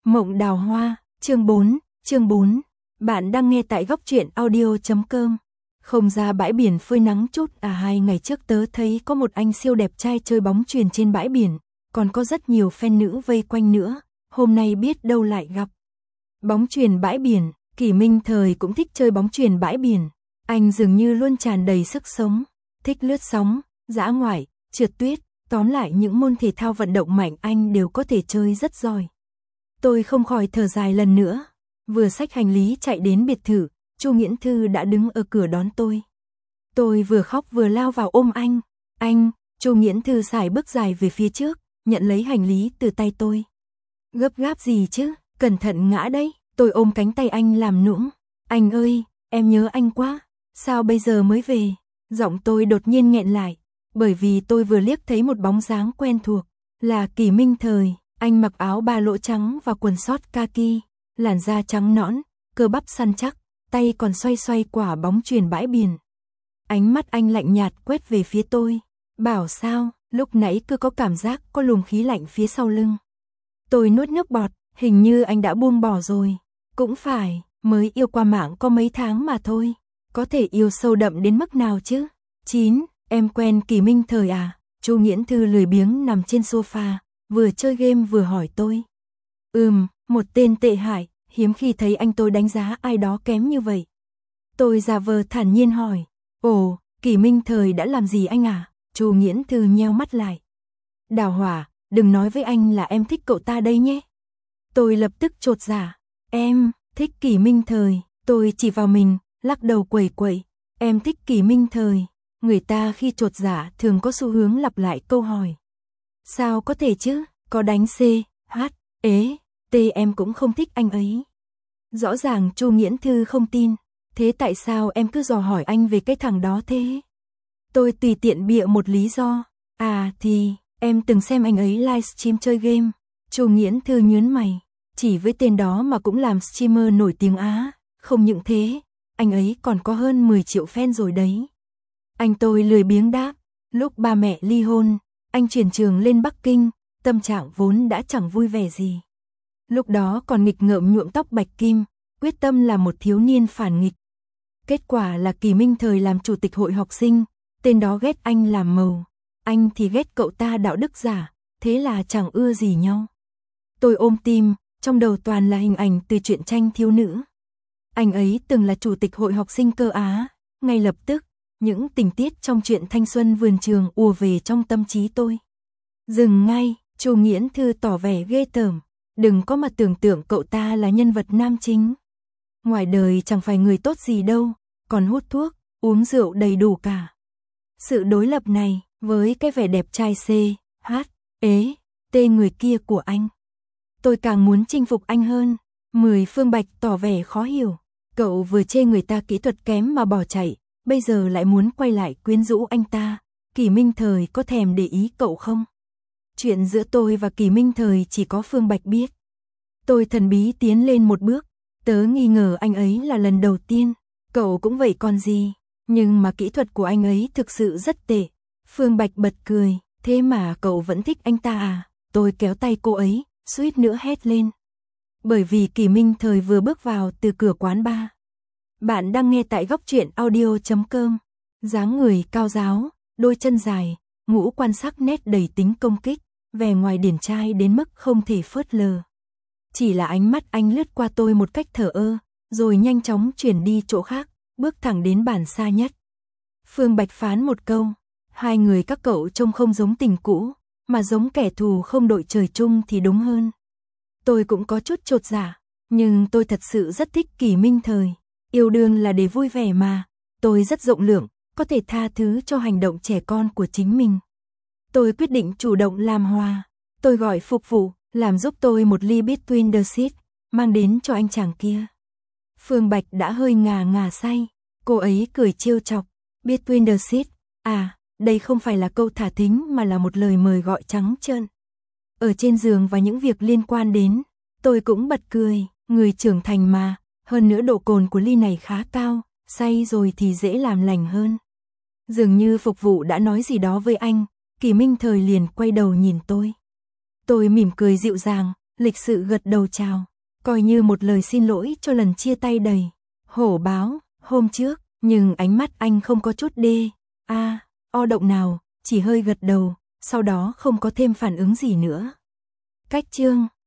Mộng đào hoa, chương 4. Bạn đang nghe tại góc truyện audio.com. Không ra bãi biển phơi nắng chút à? 2 ngày trước tớ thấy có một anh siêu đẹp trai chơi bóng chuyền trên bãi biển, còn có rất nhiều fan nữ vây quanh nữa, hôm nay biết đâu lại gặp. Bóng chuyền bãi biển, Kỷ Minh Thời cũng thích chơi bóng chuyền bãi biển, anh dường như luôn tràn đầy sức sống, thích lướt sóng, dã ngoại, trượt tuyết, tóm lại những môn thể thao vận động mạnh anh đều có thể chơi rất giỏi. Tôi không khỏi thở dài lần nữa, vừa xách hành lý chạy đến biệt thự, Chu Nghiễn Thư đã đứng ở cửa đón tôi. Tôi vừa khóc vừa lao vào ôm anh. Anh, Chu Nghiễn Thư sải bước dài về phía trước, nhận lấy hành lý từ tay tôi. Gấp gáp gì chứ, cẩn thận ngã đấy. Tôi ôm cánh tay anh làm nũng. Anh ơi, em nhớ anh quá, sao bây giờ mới về? Giọng tôi đột nhiên nghẹn lại, bởi vì tôi vừa liếc thấy một bóng dáng quen thuộc, là Kỷ Minh Thời. Anh mặc áo ba lỗ trắng và quần sót kaki, làn da trắng nõn, cơ bắp săn chắc, tay còn xoay xoay quả bóng chuyền bãi biển. Ánh mắt anh lạnh nhạt quét về phía tôi. Bảo sao, lúc nãy cứ có cảm giác có luồng khí lạnh phía sau lưng. Tôi nuốt nước bọt, hình như anh đã buông bỏ rồi. Cũng phải, mới yêu qua mạng có mấy tháng mà thôi. Có thể yêu sâu đậm đến mức nào chứ? 9. Em quen Kỷ Minh Thời à? Chu Nghiễn Thư lười biếng nằm trên sofa, vừa chơi game vừa hỏi tôi. Một tên tệ hại, hiếm khi thấy anh tôi đánh giá ai đó kém như vậy. Tôi giả vờ thản nhiên hỏi. Ồ, Kỷ Minh Thời đã làm gì anh à? Chu Nghiễn Thư nheo mắt lại. Đào Hỏa, đừng nói với anh là em thích cậu ta đây nhé. Tôi lập tức chột dạ. Em thích Kỷ Minh Thời. Tôi chỉ vào mình, lắc đầu quẩy quẩy. Em thích Kỷ Minh Thời. Người ta khi chột dạ thường có xu hướng lặp lại câu hỏi. Sao có thể chứ, có đánh C, H, T em cũng không thích anh ấy. Rõ ràng Chu Nghiễn Thư không tin, thế tại sao em cứ dò hỏi anh về cái thằng đó thế? Tôi tùy tiện bịa một lý do. À thì, em từng xem anh ấy livestream chơi game. Chu Nghiễn Thư nhướng mày, chỉ với tên đó mà cũng làm streamer nổi tiếng Á. Không những thế, anh ấy còn có hơn 10 triệu fan rồi đấy. Anh tôi lười biếng đáp, lúc ba mẹ ly hôn, anh chuyển trường lên Bắc Kinh, tâm trạng vốn đã chẳng vui vẻ gì. Lúc đó còn nghịch ngợm nhuộm tóc bạch kim, quyết tâm là một thiếu niên phản nghịch. Kết quả là Kỷ Minh Thời làm chủ tịch hội học sinh, tên đó ghét anh làm màu, anh thì ghét cậu ta đạo đức giả, thế là chẳng ưa gì nhau. Tôi ôm tim, trong đầu toàn là hình ảnh từ truyện tranh thiếu nữ. Anh ấy từng là chủ tịch hội học sinh cơ Á, ngay lập tức, những tình tiết trong truyện thanh xuân vườn trường ùa về trong tâm trí tôi. Dừng ngay, Chu Nghiễn Thư tỏ vẻ ghê tởm. Đừng có mà tưởng tượng cậu ta là nhân vật nam chính. Ngoài đời chẳng phải người tốt gì đâu, còn hút thuốc, uống rượu đầy đủ cả. Sự đối lập này, với cái vẻ đẹp trai C, H, T người kia của anh. Tôi càng muốn chinh phục anh hơn. Phương Bạch tỏ vẻ khó hiểu. Cậu vừa chê người ta kỹ thuật kém mà bỏ chạy, bây giờ lại muốn quay lại quyến rũ anh ta. Kỷ Minh Thời có thèm để ý cậu không? Chuyện giữa tôi và Kỷ Minh Thời chỉ có Phương Bạch biết. Tôi thần bí tiến lên một bước, tớ nghi ngờ anh ấy là lần đầu tiên, cậu cũng vậy còn gì, nhưng mà kỹ thuật của anh ấy thực sự rất tệ. Phương Bạch bật cười, thế mà cậu vẫn thích anh ta à? Tôi kéo tay cô ấy, suýt nữa hét lên. Bởi vì Kỷ Minh Thời vừa bước vào từ cửa quán bar. Bạn đang nghe tại góc truyện audio.com. Dáng người cao ráo, đôi chân dài, ngũ quan sắc nét đầy tính công kích, vẻ ngoài điển trai đến mức không thể phớt lờ. Chỉ là ánh mắt anh lướt qua tôi một cách thờ ơ, rồi nhanh chóng chuyển đi chỗ khác, bước thẳng đến bàn xa nhất. Phương Bạch phán một câu, hai người các cậu trông không giống tình cũ, mà giống kẻ thù không đội trời chung thì đúng hơn. Tôi cũng có chút chột dạ, nhưng tôi thật sự rất thích Kỷ Minh Thời. Yêu đương là để vui vẻ mà, tôi rất rộng lượng, có thể tha thứ cho hành động trẻ con của chính mình. Tôi quyết định chủ động làm hòa. Tôi gọi phục vụ, làm giúp tôi một ly Between the Seeds, mang đến cho anh chàng kia. Phương Bạch đã hơi ngà say, cô ấy cười trêu chọc. Between the Seeds, à, đây không phải là câu thả thính mà là một lời mời gọi trắng trơn. Ở trên giường và những việc liên quan đến, tôi cũng bật cười, người trưởng thành mà, hơn nữa độ cồn của ly này khá cao, say rồi thì dễ làm lành hơn. Dường như phục vụ đã nói gì đó với anh, Kỷ Minh Thời liền quay đầu nhìn tôi. Tôi mỉm cười dịu dàng, lịch sự gật đầu chào, coi như một lời xin lỗi cho lần chia tay đầy hổ báo hôm trước, nhưng ánh mắt anh không có chút o động nào, chỉ hơi gật đầu, sau đó không có thêm phản ứng gì nữa. Cách chương